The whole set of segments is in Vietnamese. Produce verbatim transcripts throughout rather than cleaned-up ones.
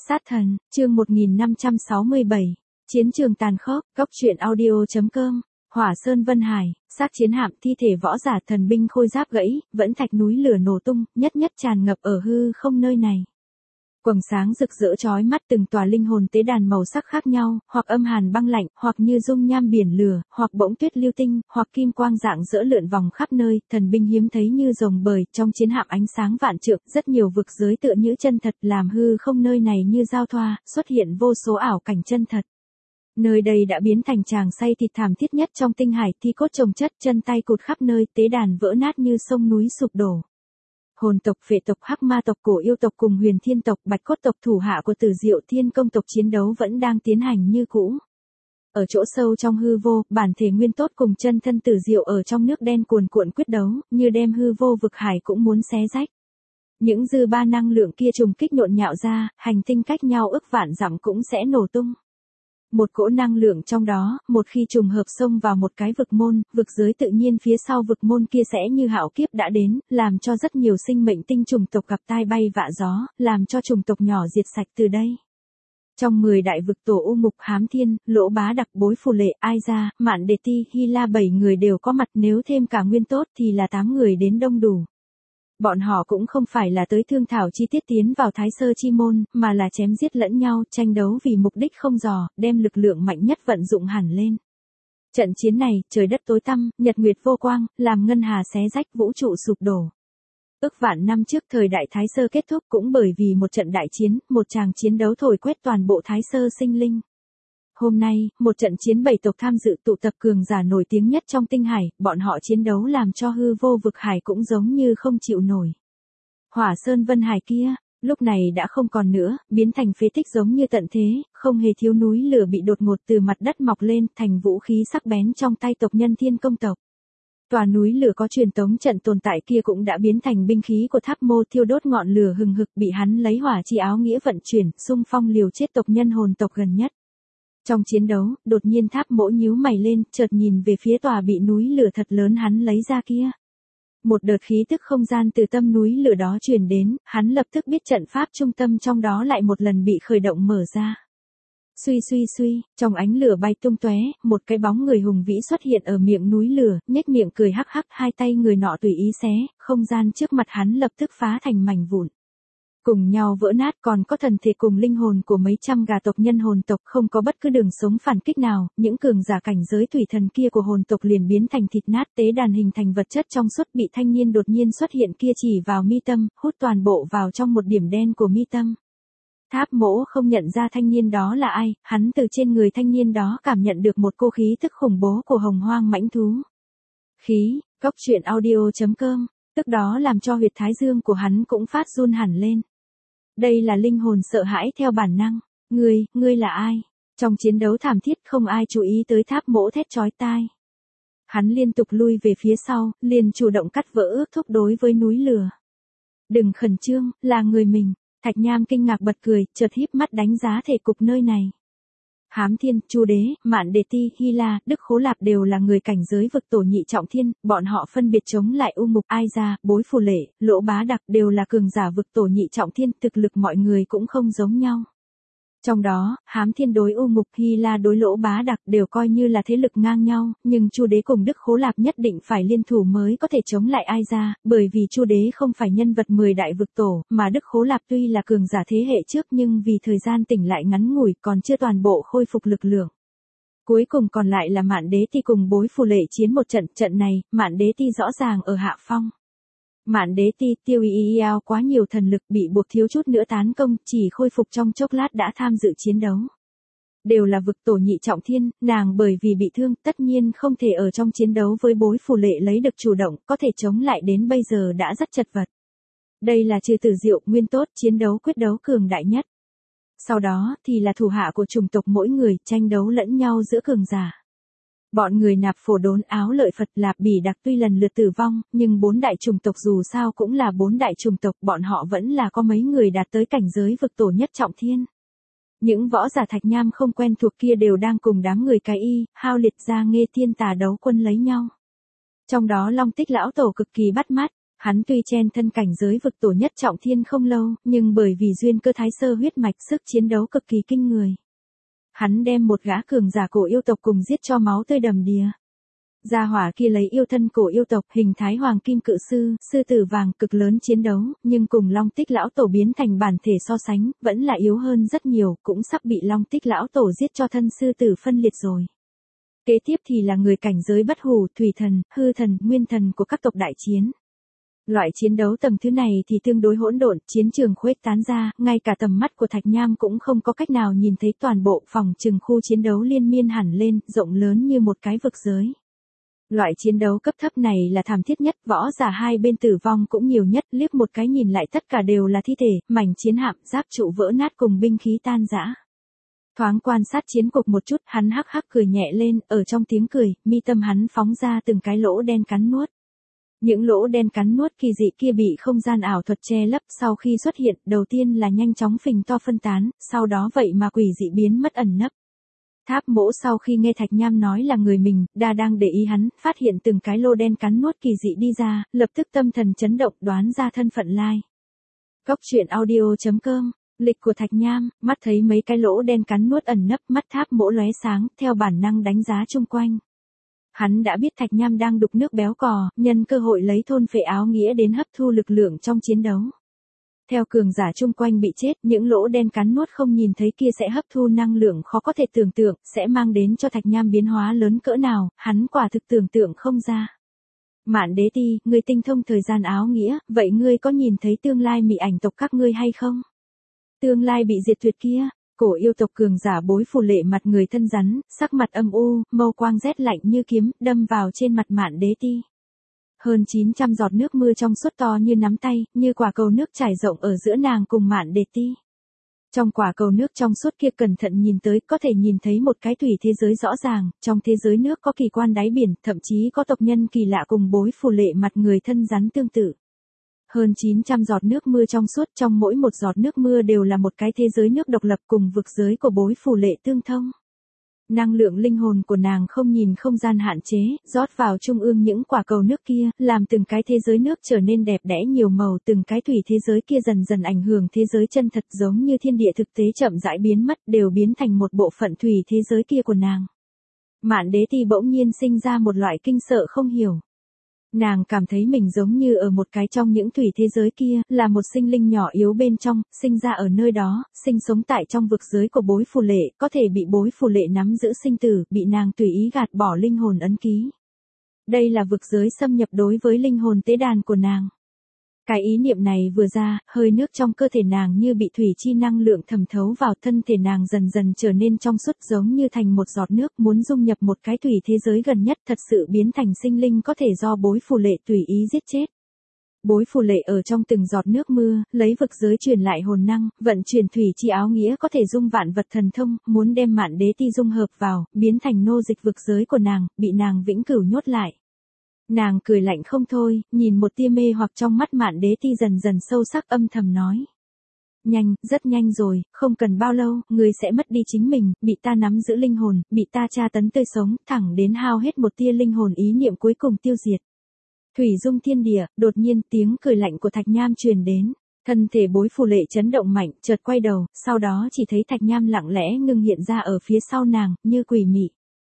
Sát thần, chương một nghìn năm trăm sáu mươi bảy, chiến trường tàn khốc, góc truyện audio chấm com, Hỏa Sơn Vân Hải, xác chiến hạm, thi thể võ giả, thần binh khôi giáp gãy, vẫn thạch núi lửa nổ tung, nhất nhất tràn ngập ở hư không nơi này. Quầng sáng rực rỡ chói mắt, từng tòa linh hồn tế đàn màu sắc khác nhau, hoặc âm hàn băng lạnh, hoặc như dung nham biển lửa, hoặc bỗng tuyết lưu tinh, hoặc kim quang rạng rỡ lượn vòng khắp nơi, thần binh hiếm thấy như rồng bời, trong chiến hạm ánh sáng vạn trượng, rất nhiều vực giới tựa như chân thật, làm hư không nơi này như giao thoa, xuất hiện vô số ảo cảnh chân thật. Nơi đây đã biến thành tràng say thịt thảm thiết nhất trong tinh hải, thi cốt chồng chất, chân tay cụt khắp nơi, tế đàn vỡ nát như sông núi sụp đổ. Hồn tộc, phệ tộc, hắc ma tộc, cổ yêu tộc cùng huyền thiên tộc, bạch cốt tộc thủ hạ của Tử Diệu Thiên Công tộc chiến đấu vẫn đang tiến hành như cũ. Ở chỗ sâu trong hư vô, bản thể nguyên tốt cùng chân thân Tử Diệu ở trong nước đen cuồn cuộn quyết đấu, như đem hư vô vực hải cũng muốn xé rách. Những dư ba năng lượng kia trùng kích nhộn nhạo ra, hành tinh cách nhau ức vạn dặm cũng sẽ nổ tung. Một cỗ năng lượng trong đó, một khi trùng hợp xông vào một cái vực môn, vực giới tự nhiên phía sau vực môn kia sẽ như hạo kiếp đã đến, làm cho rất nhiều sinh mệnh tinh trùng tộc gặp tai bay vạ gió, làm cho trùng tộc nhỏ diệt sạch từ đây. Trong mười đại vực tổ U Mục, Hám Thiên, Lỗ Bá Đặc, Bối Phù Lệ, Ai Gia, Mạn Đề Ti, Hy La bảy người đều có mặt, nếu thêm cả Nguyên Tốt thì là tám người đến đông đủ. Bọn họ cũng không phải là tới thương thảo chi tiết tiến vào Thái Sơ Chi Môn, mà là chém giết lẫn nhau, tranh đấu vì mục đích không dò, đem lực lượng mạnh nhất vận dụng hẳn lên. Trận chiến này, trời đất tối tăm, nhật nguyệt vô quang, làm ngân hà xé rách, vũ trụ sụp đổ. Ước vạn năm trước thời đại Thái Sơ kết thúc cũng bởi vì một trận đại chiến, một tràng chiến đấu thổi quét toàn bộ Thái Sơ sinh linh. Hôm nay, một trận chiến bảy tộc tham dự tụ tập cường giả nổi tiếng nhất trong tinh hải, bọn họ chiến đấu làm cho hư vô vực hải cũng giống như không chịu nổi. Hỏa Sơn Vân Hải kia, lúc này đã không còn nữa, biến thành phế tích giống như tận thế, không hề thiếu núi lửa bị đột ngột từ mặt đất mọc lên, thành vũ khí sắc bén trong tay tộc nhân Thiên Công tộc. Tòa núi lửa có truyền tống trận tồn tại kia cũng đã biến thành binh khí của Tháp Mô, thiêu đốt ngọn lửa hừng hực, bị hắn lấy hỏa chi áo nghĩa vận chuyển, xung phong liều chết tộc nhân hồn tộc gần nhất. Trong chiến đấu, đột nhiên Tháp Mỗ nhíu mày lên, chợt nhìn về phía tòa bị núi lửa thật lớn hắn lấy ra kia. Một đợt khí tức không gian từ tâm núi lửa đó truyền đến, hắn lập tức biết trận pháp trung tâm trong đó lại một lần bị khởi động mở ra. Suy suy suy, trong ánh lửa bay tung tóe, một cái bóng người hùng vĩ xuất hiện ở miệng núi lửa, nhếch miệng cười hắc hắc, hai tay người nọ tùy ý xé, không gian trước mặt hắn lập tức phá thành mảnh vụn. Cùng nhau vỡ nát, còn có thần thể cùng linh hồn của mấy trăm gà tộc nhân hồn tộc, không có bất cứ đường sống phản kích nào, những cường giả cảnh giới thủy thần kia của hồn tộc liền biến thành thịt nát, tế đàn hình thành vật chất trong suốt bị thanh niên đột nhiên xuất hiện kia chỉ vào mi tâm, hút toàn bộ vào trong một điểm đen của mi tâm. Tháp Mỗ không nhận ra thanh niên đó là ai, hắn từ trên người thanh niên đó cảm nhận được một cô khí tức khủng bố của hồng hoang mãnh thú. Khí, góc truyện audio chấm com. Tức đó làm cho huyệt thái dương của hắn cũng phát run hẳn lên. Đây là linh hồn sợ hãi theo bản năng. Ngươi, ngươi là ai? Trong chiến đấu thảm thiết không ai chú ý tới Tháp Mỗ thét chói tai. Hắn liên tục lui về phía sau, liền chủ động cắt vỡ ước thúc đối với núi lửa. Đừng khẩn trương, là người mình. Thạch Nham kinh ngạc bật cười, chợt híp mắt đánh giá thể cục nơi này. Hám Thiên, Chu Đế, Mạn Đề Ti, Hy La, Đức Khố Lạp đều là người cảnh giới vực tổ nhị trọng thiên, bọn họ phân biệt chống lại U Mục, Ai Gia, Bối Phù Lệ, Lỗ Bá Đặc đều là cường giả vực tổ nhị trọng thiên, thực lực mọi người cũng không giống nhau. Trong đó, Hám Thiên đối U Mục, Hy La đối Lỗ Bá Đặc đều coi như là thế lực ngang nhau, nhưng Chu Đế cùng Đức Khố Lạp nhất định phải liên thủ mới có thể chống lại Ai Gia, bởi vì Chu Đế không phải nhân vật mười đại vực tổ, mà Đức Khố Lạp tuy là cường giả thế hệ trước nhưng vì thời gian tỉnh lại ngắn ngủi còn chưa toàn bộ khôi phục lực lượng. Cuối cùng còn lại là Mạn Đế Ti cùng Bối Phù Lệ chiến một trận, trận này, Mạn Đế Ti rõ ràng ở hạ phong. Mạn Đế Ti tiêu y y ao quá nhiều thần lực bị buộc thiếu chút nữa tán công, chỉ khôi phục trong chốc lát đã tham dự chiến đấu. Đều là vực tổ nhị trọng thiên, nàng bởi vì bị thương tất nhiên không thể ở trong chiến đấu với Bối Phù Lệ lấy được chủ động, có thể chống lại đến bây giờ đã rất chật vật. Đây là trừ Tử Diệu, Nguyên Tốt chiến đấu quyết đấu cường đại nhất. Sau đó thì là thủ hạ của chủng tộc mỗi người tranh đấu lẫn nhau giữa cường giả. Bọn người Nạp Phổ Đốn, Áo Lợi Phật, Lạp Bỉ Đặc tuy lần lượt tử vong, nhưng bốn đại chủng tộc dù sao cũng là bốn đại chủng tộc, bọn họ vẫn là có mấy người đạt tới cảnh giới vực tổ nhất trọng thiên. Những võ giả Thạch Nham không quen thuộc kia đều đang cùng đám người Cái Y, Hao Liệt Gia Nghê Thiên Tà đấu quân lấy nhau. Trong đó Long Tích lão tổ cực kỳ bắt mắt, Hắn tuy chen thân cảnh giới vực tổ nhất trọng thiên không lâu, nhưng bởi vì duyên cơ thái sơ huyết mạch sức chiến đấu cực kỳ kinh người. Hắn đem một gã cường giả cổ yêu tộc cùng giết cho máu tươi đầm đìa. Gia hỏa kia lấy yêu thân cổ yêu tộc hình thái hoàng kim cự sư, sư tử vàng cực lớn chiến đấu, nhưng cùng Long Tích lão tổ biến thành bản thể so sánh, vẫn là yếu hơn rất nhiều, cũng sắp bị Long Tích lão tổ giết cho thân sư tử phân liệt rồi. Kế tiếp thì là người cảnh giới bất hủ, thủy thần, hư thần, nguyên thần của các tộc đại chiến. Loại chiến đấu tầng thứ này thì tương đối hỗn độn, chiến trường khuếch tán ra, ngay cả tầm mắt của Thạch Nham cũng không có cách nào nhìn thấy toàn bộ phòng trừng khu chiến đấu liên miên hẳn lên, rộng lớn như một cái vực giới. Loại chiến đấu cấp thấp này là thảm thiết nhất, võ giả hai bên tử vong cũng nhiều nhất, liếc một cái nhìn lại tất cả đều là thi thể, mảnh chiến hạm, giáp trụ vỡ nát cùng binh khí tan rã. Thoáng quan sát chiến cục một chút, hắn hắc hắc cười nhẹ lên, ở trong tiếng cười, mi tâm hắn phóng ra từng cái lỗ đen cắn nuốt. Những lỗ đen cắn nuốt kỳ dị kia bị không gian ảo thuật che lấp, sau khi xuất hiện, đầu tiên là nhanh chóng phình to phân tán, sau đó vậy mà quỷ dị biến mất ẩn nấp. Tháp Mỗ sau khi nghe Thạch Nham nói là người mình, đa đang để ý hắn, phát hiện từng cái lô đen cắn nuốt kỳ dị đi ra, lập tức tâm thần chấn động, đoán ra thân phận lai. Cốc truyện audio chấm com, lịch của Thạch Nham, mắt thấy mấy cái lỗ đen cắn nuốt ẩn nấp, mắt Tháp Mỗ lóe sáng, theo bản năng đánh giá chung quanh. Hắn đã biết Thạch Nham đang đục nước béo cò, nhân cơ hội lấy thôn phệ áo nghĩa đến hấp thu lực lượng trong chiến đấu. Theo cường giả chung quanh bị chết, những lỗ đen cắn nuốt không nhìn thấy kia sẽ hấp thu năng lượng khó có thể tưởng tượng, sẽ mang đến cho Thạch Nham biến hóa lớn cỡ nào, hắn quả thực tưởng tượng không ra. Mạn Đế Ti, ngươi tinh thông thời gian áo nghĩa, vậy ngươi có nhìn thấy tương lai mị ảnh tộc các ngươi hay không? Tương lai bị diệt tuyệt kia, cổ yêu tộc cường giả bối phù lệ mặt người thân rắn, sắc mặt âm u, mâu quang rét lạnh như kiếm, đâm vào trên mặt Mạn Đế Ti. Hơn chín trăm giọt nước mưa trong suốt to như nắm tay, như quả cầu nước trải rộng ở giữa nàng cùng Mạn Đế Ti. Trong quả cầu nước trong suốt kia cẩn thận nhìn tới, có thể nhìn thấy một cái thủy thế giới rõ ràng, trong thế giới nước có kỳ quan đáy biển, thậm chí có tộc nhân kỳ lạ cùng bối phù lệ mặt người thân rắn tương tự. Hơn chín trăm giọt nước mưa trong suốt, trong mỗi một giọt nước mưa đều là một cái thế giới nước độc lập cùng vực giới của bối phù lệ tương thông. Năng lượng linh hồn của nàng không nhìn không gian hạn chế, rót vào trung ương những quả cầu nước kia, làm từng cái thế giới nước trở nên đẹp đẽ nhiều màu, từng cái thủy thế giới kia dần dần ảnh hưởng thế giới chân thật, giống như thiên địa thực tế chậm rãi biến mất, đều biến thành một bộ phận thủy thế giới kia của nàng. Mạn Đế Ti bỗng nhiên sinh ra một loại kinh sợ không hiểu. Nàng cảm thấy mình giống như ở một cái trong những thủy thế giới kia, là một sinh linh nhỏ yếu bên trong, sinh ra ở nơi đó, sinh sống tại trong vực giới của bối phù lệ, có thể bị bối phù lệ nắm giữ sinh tử, bị nàng tùy ý gạt bỏ linh hồn ấn ký. Đây là vực giới xâm nhập đối với linh hồn tế đàn của nàng. Cái ý niệm này vừa ra, hơi nước trong cơ thể nàng như bị thủy chi năng lượng thẩm thấu vào, thân thể nàng dần dần trở nên trong suốt, giống như thành một giọt nước, muốn dung nhập một cái thủy thế giới gần nhất, thật sự biến thành sinh linh có thể do bối phù lệ tùy ý giết chết. Bối phù lệ ở trong từng giọt nước mưa, lấy vực giới truyền lại hồn năng, vận chuyển thủy chi áo nghĩa có thể dung vạn vật thần thông, muốn đem Mạn Đế Ti dung hợp vào, biến thành nô dịch vực giới của nàng, bị nàng vĩnh cửu nhốt lại. Nàng cười lạnh không thôi, nhìn một tia mê hoặc trong mắt Mạn Đế Ti dần dần sâu sắc, âm thầm nói. Nhanh, rất nhanh rồi, không cần bao lâu, ngươi sẽ mất đi chính mình, bị ta nắm giữ linh hồn, bị ta tra tấn tươi sống, thẳng đến hao hết một tia linh hồn, ý niệm cuối cùng tiêu diệt. Thủy dung thiên địa, đột nhiên tiếng cười lạnh của Thạch Nham truyền đến. Thân thể bối phù lệ chấn động mạnh, chợt quay đầu, sau đó chỉ thấy Thạch Nham lặng lẽ ngưng hiện ra ở phía sau nàng, như quỷ mị.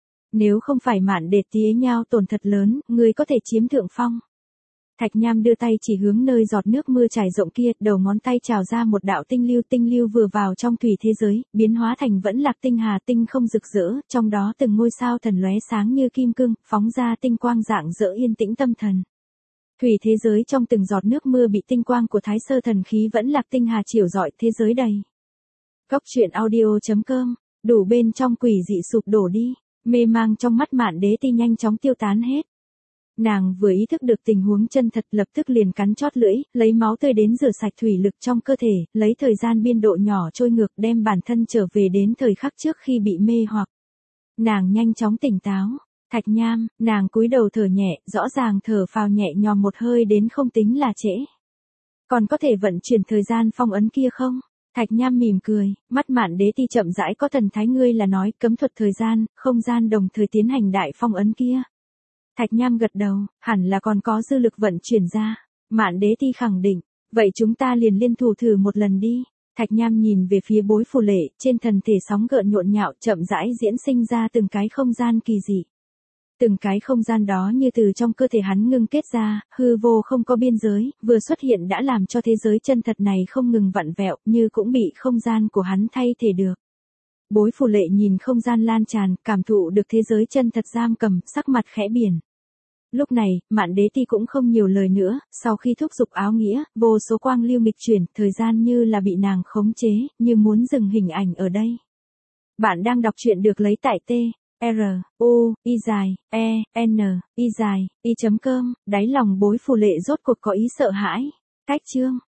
Nếu không phải Mạn Đế Ti nhau tổn thật lớn, ngươi có thể chiếm thượng phong. Thạch Nham đưa tay chỉ hướng nơi giọt nước mưa trải rộng kia, đầu ngón tay trào ra một đạo tinh lưu, tinh lưu vừa vào trong thủy thế giới, biến hóa thành vẫn lạc tinh hà, tinh không rực rỡ, trong đó từng ngôi sao thần lóe sáng như kim cương, phóng ra tinh quang rạng rỡ yên tĩnh tâm thần. Thủy thế giới trong từng giọt nước mưa bị tinh quang của Thái Sơ thần khí vẫn lạc tinh hà chiếu rọi, thế giới đầy. Cốc truyện audio chấm com, đủ bên trong quỷ dị sụp đổ đi, mê mang trong mắt Mạn Đế Ti nhanh chóng tiêu tán hết. Nàng vừa ý thức được tình huống chân thật, lập tức liền cắn chót lưỡi, lấy máu tươi đến rửa sạch thủy lực trong cơ thể, lấy thời gian biên độ nhỏ trôi ngược, đem bản thân trở về đến thời khắc trước khi bị mê hoặc. Nàng nhanh chóng tỉnh táo. Thạch Nham, nàng cúi đầu thở nhẹ, rõ ràng thở phào nhẹ nhõm một hơi đến không tính là trễ. Còn có thể vận chuyển thời gian phong ấn kia không? Thạch Nham mỉm cười, mắt Mạn Đế Ti chậm rãi có thần thái, ngươi là nói cấm thuật thời gian, không gian đồng thời tiến hành đại phong ấn kia. Thạch Nham gật đầu, hẳn là còn có dư lực vận chuyển ra. Mạn đế ti khẳng định, vậy chúng ta liền liên thủ thử một lần đi. Thạch Nham nhìn về phía Bối Phù Lệ, trên thần thể sóng gợn nhộn nhạo chậm rãi diễn sinh ra từng cái không gian kỳ dị. Từng cái không gian đó như từ trong cơ thể hắn ngưng kết ra, hư vô không có biên giới, vừa xuất hiện đã làm cho thế giới chân thật này không ngừng vặn vẹo, như cũng bị không gian của hắn thay thế được. Bối Phù Lệ nhìn không gian lan tràn, cảm thụ được thế giới chân thật giam cầm, sắc mặt khẽ biển. Lúc này, Mạn đế ti cũng không nhiều lời nữa, sau khi thúc giục áo nghĩa, vô số quang lưu nghịch chuyển, thời gian như là bị nàng khống chế, như muốn dừng hình ảnh ở đây. Bạn đang đọc truyện được lấy tại T, R, U, Y dài, E, N, Y dài, Y chấm cơm, đáy lòng Bối Phù Lệ rốt cuộc có ý sợ hãi. Cách chương.